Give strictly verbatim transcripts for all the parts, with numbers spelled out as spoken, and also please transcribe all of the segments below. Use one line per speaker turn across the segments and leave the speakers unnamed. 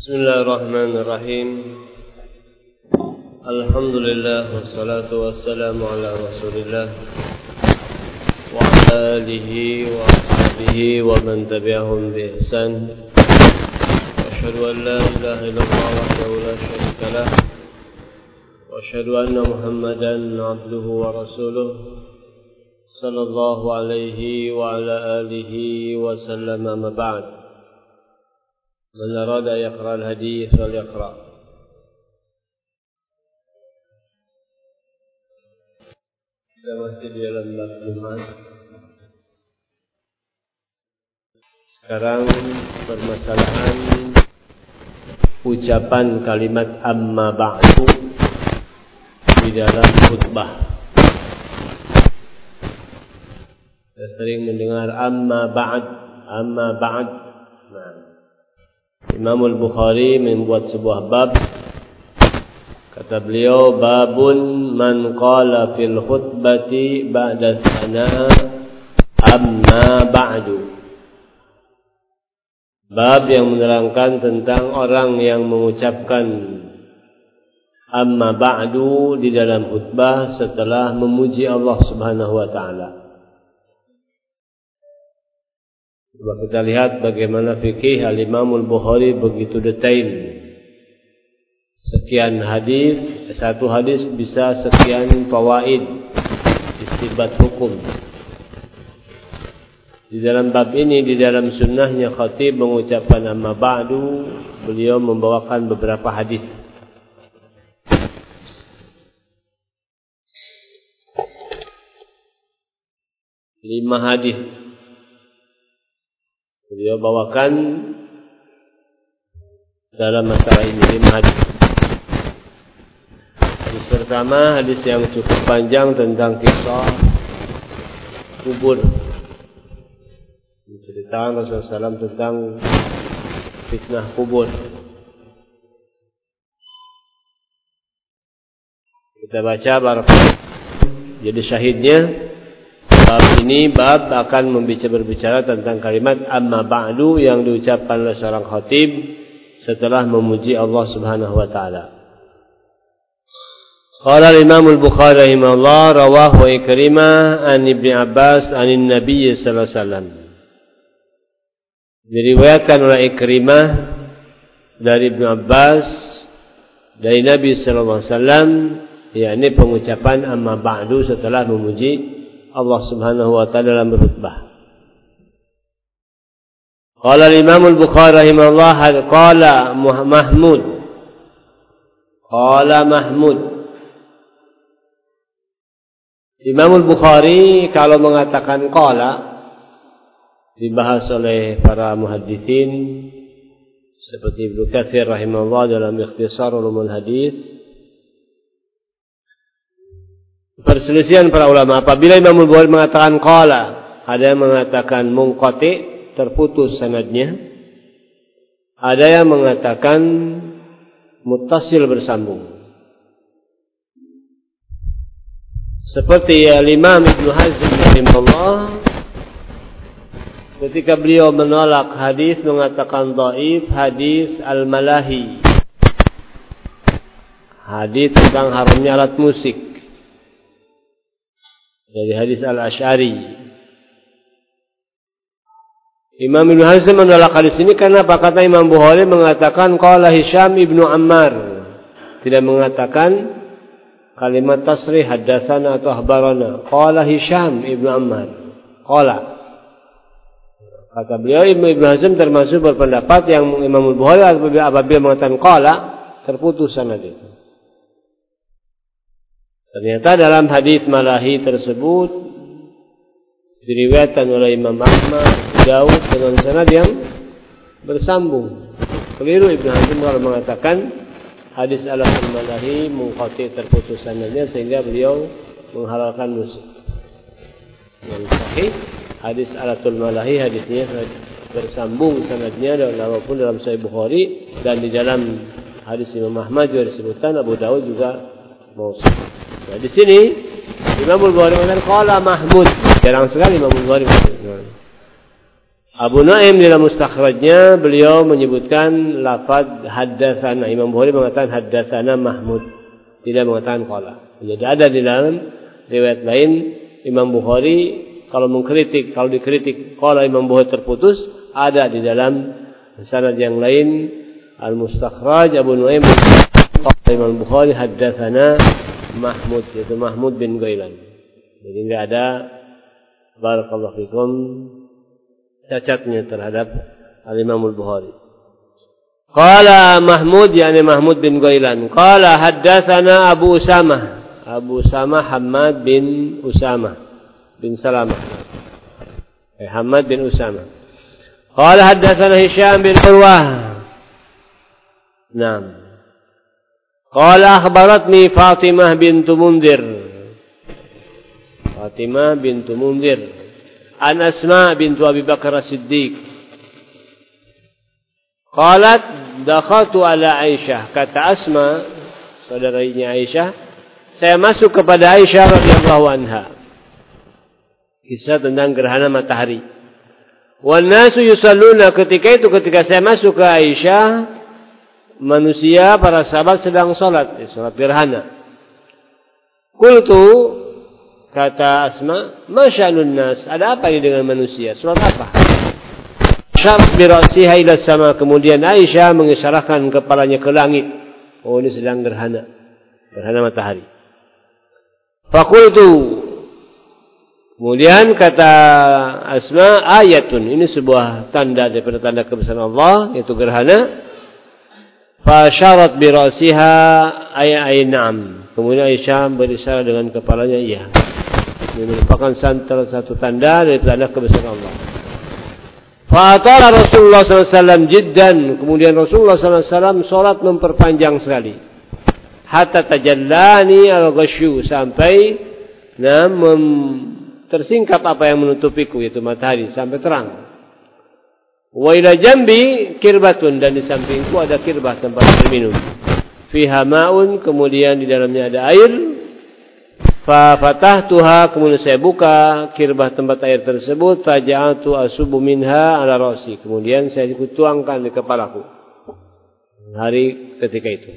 Bismillahirrahmanirrahim. Alhamdulillah wassalatu wassalamu ala Rasulillah wa ala alihi wa ashabihi wa man tabi'ahum bi ihsan. Asyhadu an la ilaha illallah wahdahu la syarika lah wa asyhadu anna Muhammadan abduhu wa rasuluh sallallahu alaihi wa ala alihi wa sallam. Amma ba'd. Man arada yaqra al-hadith wal yaqra. Kita masih di dalam bab Jumat. Sekarang permasalahan ucapan kalimat amma ba'du di dalam khutbah. Kita sering mendengar amma ba'd, amma ba'd. Nah, Imam Al-Bukhari membuat sebuah bab. Kata beliau, babun man qala fil khutbati ba'da sana amma ba'du. Bab yang menerangkan tentang orang yang mengucapkan amma ba'du di dalam khutbah setelah memuji Allah Subhanahu wa taala. Coba kita lihat bagaimana fikih Al-Imam Al-Bukhari begitu detail. Sekian hadis, satu hadis bisa sekian fawaid, istinbat hukum. Di dalam bab ini, di dalam sunnahnya khatib mengucapkan amma ba'du, beliau membawakan beberapa hadis. Lima hadis beliau bawakan dalam masalah ini, lima hadis. Hadis pertama, hadis yang cukup panjang tentang kisah kubur. Menceritakan Rasulullah shallallahu alaihi wasallam tentang fitnah kubur. Kita baca barakallahu. Jadi syahidnya, bab ini bab akan berbicara tentang kalimat amma ba'du yang diucapkan oleh seorang khatib setelah memuji Allah Subhanahu wa taala. Qala al-Imam Al-Bukhari rahimahullah rawahu Ikrimah an Ibnu Abbas an Nabi sallallahu alaihi wasallam. Diriwayatkan oleh Ikrimah dari Ibnu Abbas dari Nabi sallallahu alaihi wasallam, yakni pengucapan amma ba'du setelah memuji Allah Subhanahu wa taala dalam berkhutbah. Qala al-Imam Al-Bukhari rahimahullah qala Mahmud. Qala Mahmud. Imam Al-Bukhari kalau mengatakan qala dibahas oleh para muhaddisin seperti Ibnu Katsir rahimahullah dalam Ikhtisar Ulumul Hadis. Perselisihan para ulama apabila Imam Al-Bukhari mengatakan qala, ada yang mengatakan munqati, terputus sanadnya, ada yang mengatakan muttasil, bersambung. Seperti Imam Ibnu Hazm rahimahullah ketika beliau menolak hadis mengatakan dhaif hadis al-malahi, hadis tentang haramnya alat musik, dari hadis Al-Asy'ari. Imam Ibnu Hazm menolak hadis ini karena apa? Kata Imam Bukhari mengatakan qala Hisham Ibnu Ammar, tidak mengatakan kalimat tasrih haddatsana atau akhbarana. Qala Hisham Ibnu Ammar. Qala. Kata beliau, Ibnu Hazm termasuk berpendapat yang Imam Bukhari apabila mengatakan qala terputus sanad itu. Ternyata dalam hadis malahi tersebut diriwayatkan oleh Imam Ahmad, Daud dengan sanad yang bersambung. Keliru Ibnu Hazm kalau mengatakan hadis alatul malahi munqati, terputus sanadnya, sehingga beliau menghalalkan musik. Yang sahih hadis alatul malahi, hadisnya bersambung sanadnya walaupun dalam Sahih Bukhari, dan di dalam hadis Imam Ahmad juga disebutkan, Abu Daud juga mausul. Nah, di sini Imam Al-Bukhari mengatakan qala Mahmud. Jarang sekali Imam Al-Bukhari mengatakan. Abu Nu'aim dalam mustakhrajnya beliau menyebutkan lafaz haddatsana. Imam Bukhari mengatakan haddatsana Mahmud, tidak mengatakan qala. Jadi ada di dalam riwayat lain Imam Bukhari kalau mengkritik, kalau dikritik qala Imam Bukhari terputus, ada di dalam sanad yang lain al-mustakhraj Abu Nu'aim qala Imam Bukhari haddatsana Mahmud, yaitu Mahmud bin Ghailan. Jadi tidak ada barakallahu fikum cacatnya terhadap al-Imam al-Bukhari. Qala Mahmud, yakni Mahmud bin Ghailan. Qala haddatsana Abu Usamah. Abu Usamah Hammad bin Usamah bin Salamah. Eh, Hammad bin Usamah. Qala haddatsana Hisham bin Urwah. Naam. Qala akhbaratni Fatimah bintu Munzir. Fatimah bintu Munzir. An Asma bintu Abi Bakar As-Siddiq. Qalat dakhaltu ala Aisyah. Kata Asma, saudaranya Aisyah, saya masuk kepada Aisyah radhiyallahu anha. Kisah tentang gerhana matahari. Wan nasu yusalluna, ketika itu ketika saya masuk ke Aisyah, manusia para sahabat sedang salat, salat gerhana. Qultu, kata Asma, masya'nun nas, ada apa ini dengan manusia? Salat apa? Syarf bi ra'siha ila sama, kemudian Aisyah mengisyaratkan kepalanya ke langit. Oh, ini sedang gerhana. Gerhana matahari. Faqultu, kemudian kata Asma, ayatun, ini sebuah tanda daripada tanda kebesaran Allah, yaitu gerhana. Fa syarat bi ra'siha ay ay na'am. Kemudian Aisyah berisyarat dengan kepalanya, iya. Ini merupakan salah satu tanda dari tanda kebesaran Allah. Fa'atala Rasulullah sallallahu alaihi wasallam jiddan. Kemudian Rasulullah sallallahu alaihi wasallam salat memperpanjang sekali. Hatta tajallani al-ghasyu, sampai nah, mem- tersingkap apa yang menutupiku, yaitu matahari, sampai terang. Wa ila jambi kirbatun, dan di sampingku ada kirbah, tempat berminum. Fiha ma'un, kemudian di dalamnya ada air. Fa fatahtuha, kemudian saya buka kirbah tempat air tersebut. Faja'atu asubu minha ala ra'si, kemudian saya tuangkan di kepalaku. Hari ketika itu.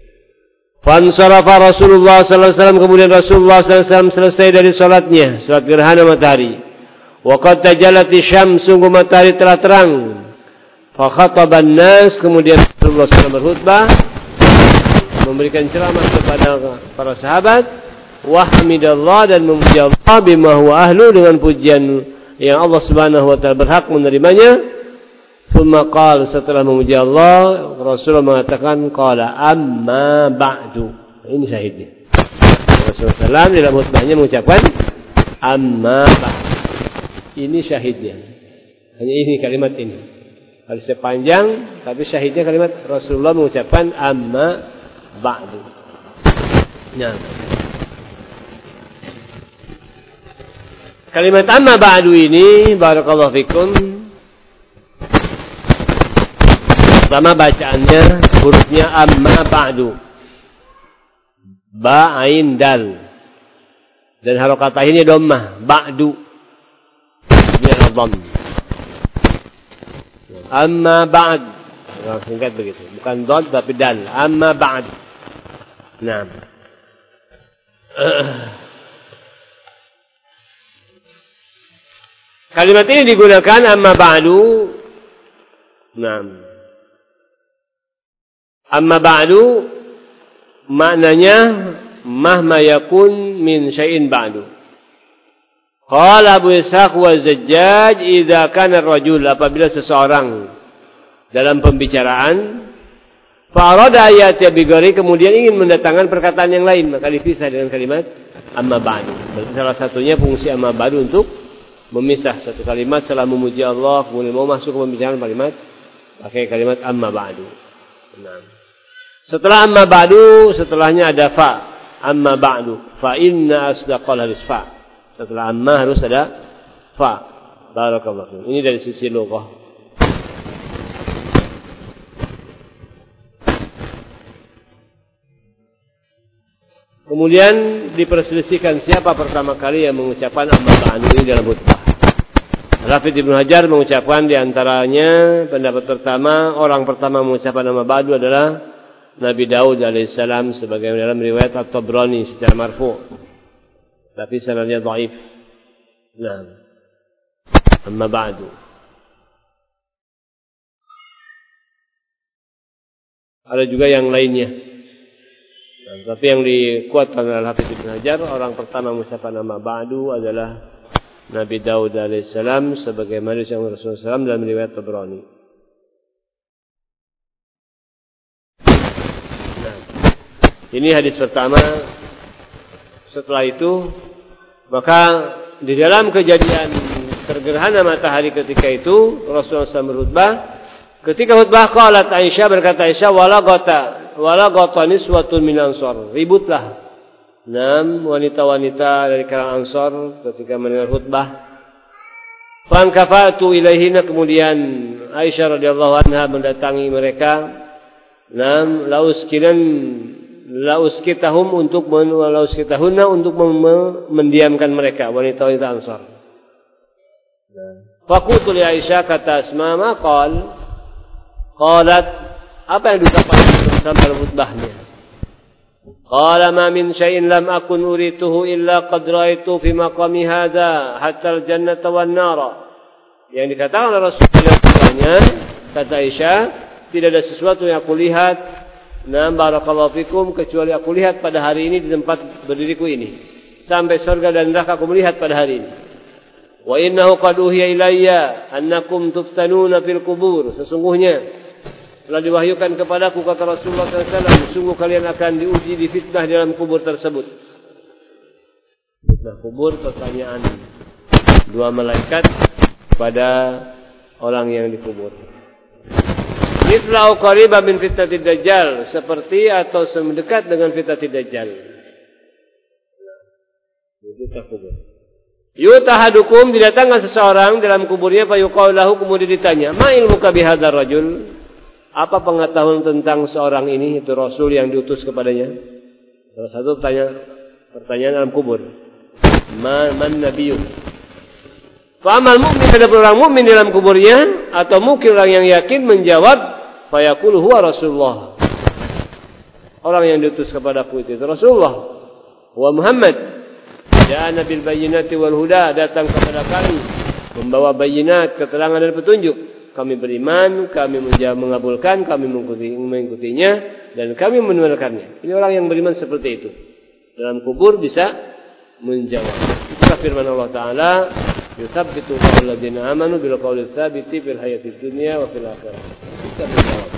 Fansarafa Rasulullah sallallahu alaihi wasallam, kemudian Rasulullah sallallahu alaihi wasallam selesai dari salatnya, salat gerhana matahari. Wa qad tajalati syams, sungguh matahari telah terang. Fa khataban nas, kemudian Rasulullah sallallahu alaihi wasallam berkhutbah, memberikan ceramah kepada para sahabat. Wahmidallah, dan memuji Allah bima huwa ahlu, dengan pujian yang Allah Subhanahu wa taala berhak menerimanya. Tsumma qala, setelah memuji Allah, Rasulullah mengatakan qala amma ba'du. Ini syahidnya. Rasulullah sallallahu alaihi wasallam dalam khutbahnya mengucapkan amma ba'du. Ini syahidnya. Hanya ini kalimat ini. Hadisnya panjang, tapi syahidnya kalimat Rasulullah mengucapkan amma ba'du. Nah, kalimat amma ba'du ini, barakallahu fikum, pertama bacaannya hurufnya amma ba'du, ba ain dal, dan harokat akhirnya dhammah, ba'du biar dhamm. Amma ba'd, singkat begitu, bukan dhad tapi dal. Amma ba'd. Nah, kalimat ini digunakan amma ba'du. Nah, amma ba'du maknanya mahma yakun min syai'in ba'du. Qala Abu Ishaq wa Zajjaj, idza kana ar-rajul, apabila seseorang dalam pembicaraan fa'arada ayati bigari, kemudian ingin mendatangkan perkataan yang lain, maka dipisah dengan kalimat amma ba'du. Berarti salah satunya fungsi amma ba'du untuk memisah satu kalimat setelah memuji Allah, kemudian mau masuk ke pembicaraan kalimat pakai kalimat amma ba'du. Nah, setelah amma ba'du, setelahnya ada fa, amma ba'du, fa inna asdaqal hadis, fa. Setelah amma harus ada fa. Barakallahu. Ini dari sisi lughah. Kemudian diperselisihkan siapa pertama kali yang mengucapkan amma ba'du ini dalam khutbah. Hafidz Ibnu Hajar mengucapkan di antaranya pendapat pertama, orang pertama mengucapkan nama ba'du adalah Nabi Daud alaihissalam sebagaimana dalam riwayat At-Tabrani secara marfu'. Tapi sanadnya dhaif. Nah. Amma ba'du. Ada juga yang lainnya. Nah, tapi yang dikuatkan oleh Hafidz Ibnu Hajar, orang pertama mengucapkan nama ba'du adalah Nabi Daud alaihissalam sebagaimana yang Rasulullah shallallahu alaihi wasallam dalam riwayat Tabrani. Nah, ini hadis pertama. Setelah itu, maka di dalam kejadian tergerhana matahari ketika itu Rasulullah shallallahu alaihi wasallam berkhutbah. Ketika khutbah qalat Aisyah, berkata Aisyah, wala gota wala gota niswatun min ansar. Ributlah enam wanita-wanita dari kalangan Ansar ketika mendengar khutbah. Fankafatu ilaihina, kemudian Aisyah radhiyallahu anha mendatangi mereka. Enam lauskinan lauskitahum untuk lauskitahunna untuk mendiamkan mereka, wanita-wanita Ansar. Faqultu li Aisyah, kata Asma, ma qal? Qalat, apa yang diucapkan Rasulullah dalam khutbahnya? Qala ma min syai'in lam akun urituhu illa qad ra'aitu fi maqami hadza hatta al-jannata wan nara. Yang dikatakan oleh Rasulullah, kata Aisyah, tidak ada sesuatu yang aku lihat, na barakallahu fikum, kecuali aku lihat pada hari ini di tempat berdiriku ini. Sampai surga dan neraka aku melihat pada hari ini. Wa innahu qad uhiya ilayya annakum tuftanuna fil qubur. Sesungguhnya telah diwahyukan kepadaku, kata Rasulullah sallallahu alaihi wasallam, sungguh kalian akan diuji, difitnah di dalam kubur tersebut. Fitnah kubur, pertanyaan dua malaikat pada orang yang dikubur. Mithlau qariban min fitnatid dajjal, seperti atau semendekat dengan fitnatid dajjal. Fitnah kubur. Yutahadukum, didatangkan seseorang dalam kuburnya, fayuqalu lahu, kemudian ditanya, ma ilmuka bihadzal rajul? Apa pengetahuan tentang seorang ini, itu Rasul yang diutus kepadanya? Salah satu tanya, pertanyaan dalam kubur. Man, man nabiyun? Fa'amal mu'min, ada orang mukmin dalam kuburnya, atau mungkin orang yang yakin menjawab, fayaqulu huwa Rasulullah. Orang yang diutus kepadaku itu, itu Rasulullah. Wa Muhammad. Ja'ana bil bayyinati wal huda, datang kepada kami membawa bayinat, keterangan dan petunjuk. Kami beriman, kami mengabulkan, kami mengikuti, mengikutinya, dan kami membenarkannya. Ini orang yang beriman seperti itu. Dalam kubur bisa menjawab. Itulah firman Allah Ta'ala, yuthabbitu Allahu alladziina aamanu bil qawli tsabiti fil hayatid dunya wa fil akhirah. Bisa menjawab.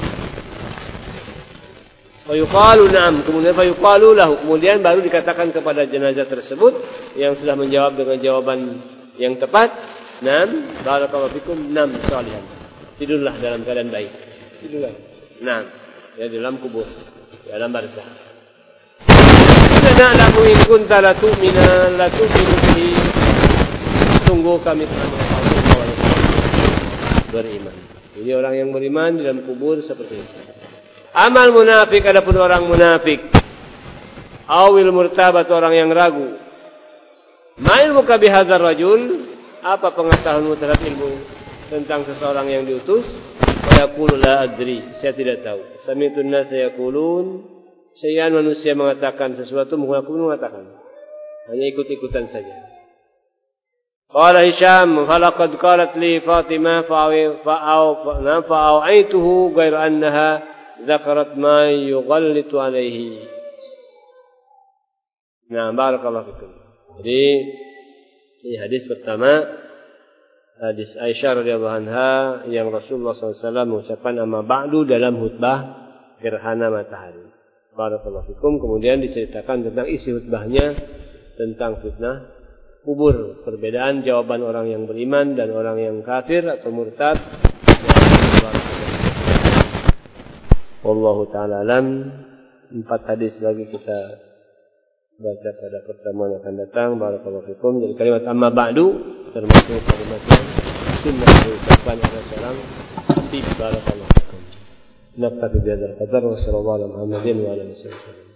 Fa yuqalu na'am, kemudian fa yuqalu lahu, kemudian baru dikatakan kepada jenazah tersebut yang sudah menjawab dengan jawaban yang tepat, na'am, barakallahu fikum, na'am shalihan. Tidurlah dalam keadaan baik. Tidurlah. Nah, ya dalam kubur, dalam barzah. Inna na'lamu in kunta la tu'mina la tu'minu bihi. Sungguh kami telah mengetahui bahwa beriman. Jadi orang yang beriman di dalam kubur seperti itu. Amal munafik, adapun orang munafik, awil murtabat, orang yang ragu. Ma ilmuka bihadzal rajul? Apa pengetahuanmu terhadap ilmu tentang seseorang yang diutus? Fayaqulu la adri, saya tidak tahu. Sami'tu an-nas yaqulun, syai'an, manusia mengatakan sesuatu, aku pun mengatakan. Hanya ikut-ikutan saja. Qala Hisham, falaqad qalat li Fatimah fa'aw'aituhu ghayra annaha dzakarat ma yughallitu alaihi. Nah, barakallahu fikum. Jadi ini hadis pertama, hadis Aisyah radhiyallahu anha yang Rasulullah shallallahu alaihi wasallam mengucapkan amma ba'du dalam khutbah gerhana matahari. Barakallahu fikum. Kemudian diceritakan tentang isi khutbahnya tentang fitnah kubur, perbedaan jawaban orang yang beriman dan orang yang kafir atau murtad. Wallahu ta'ala alam. Empat hadis lagi kita baca pada pertemuan yang akan datang. Barakallahu fikum. Jadi kalimat amma ba'du termasuk kalimat yang sunnah diucapkan oleh seorang khatib. Barakallahu fikum. Naktafi bihadzal qadar wa sallallahu ala Muhammadin wa ala alihi wasallam.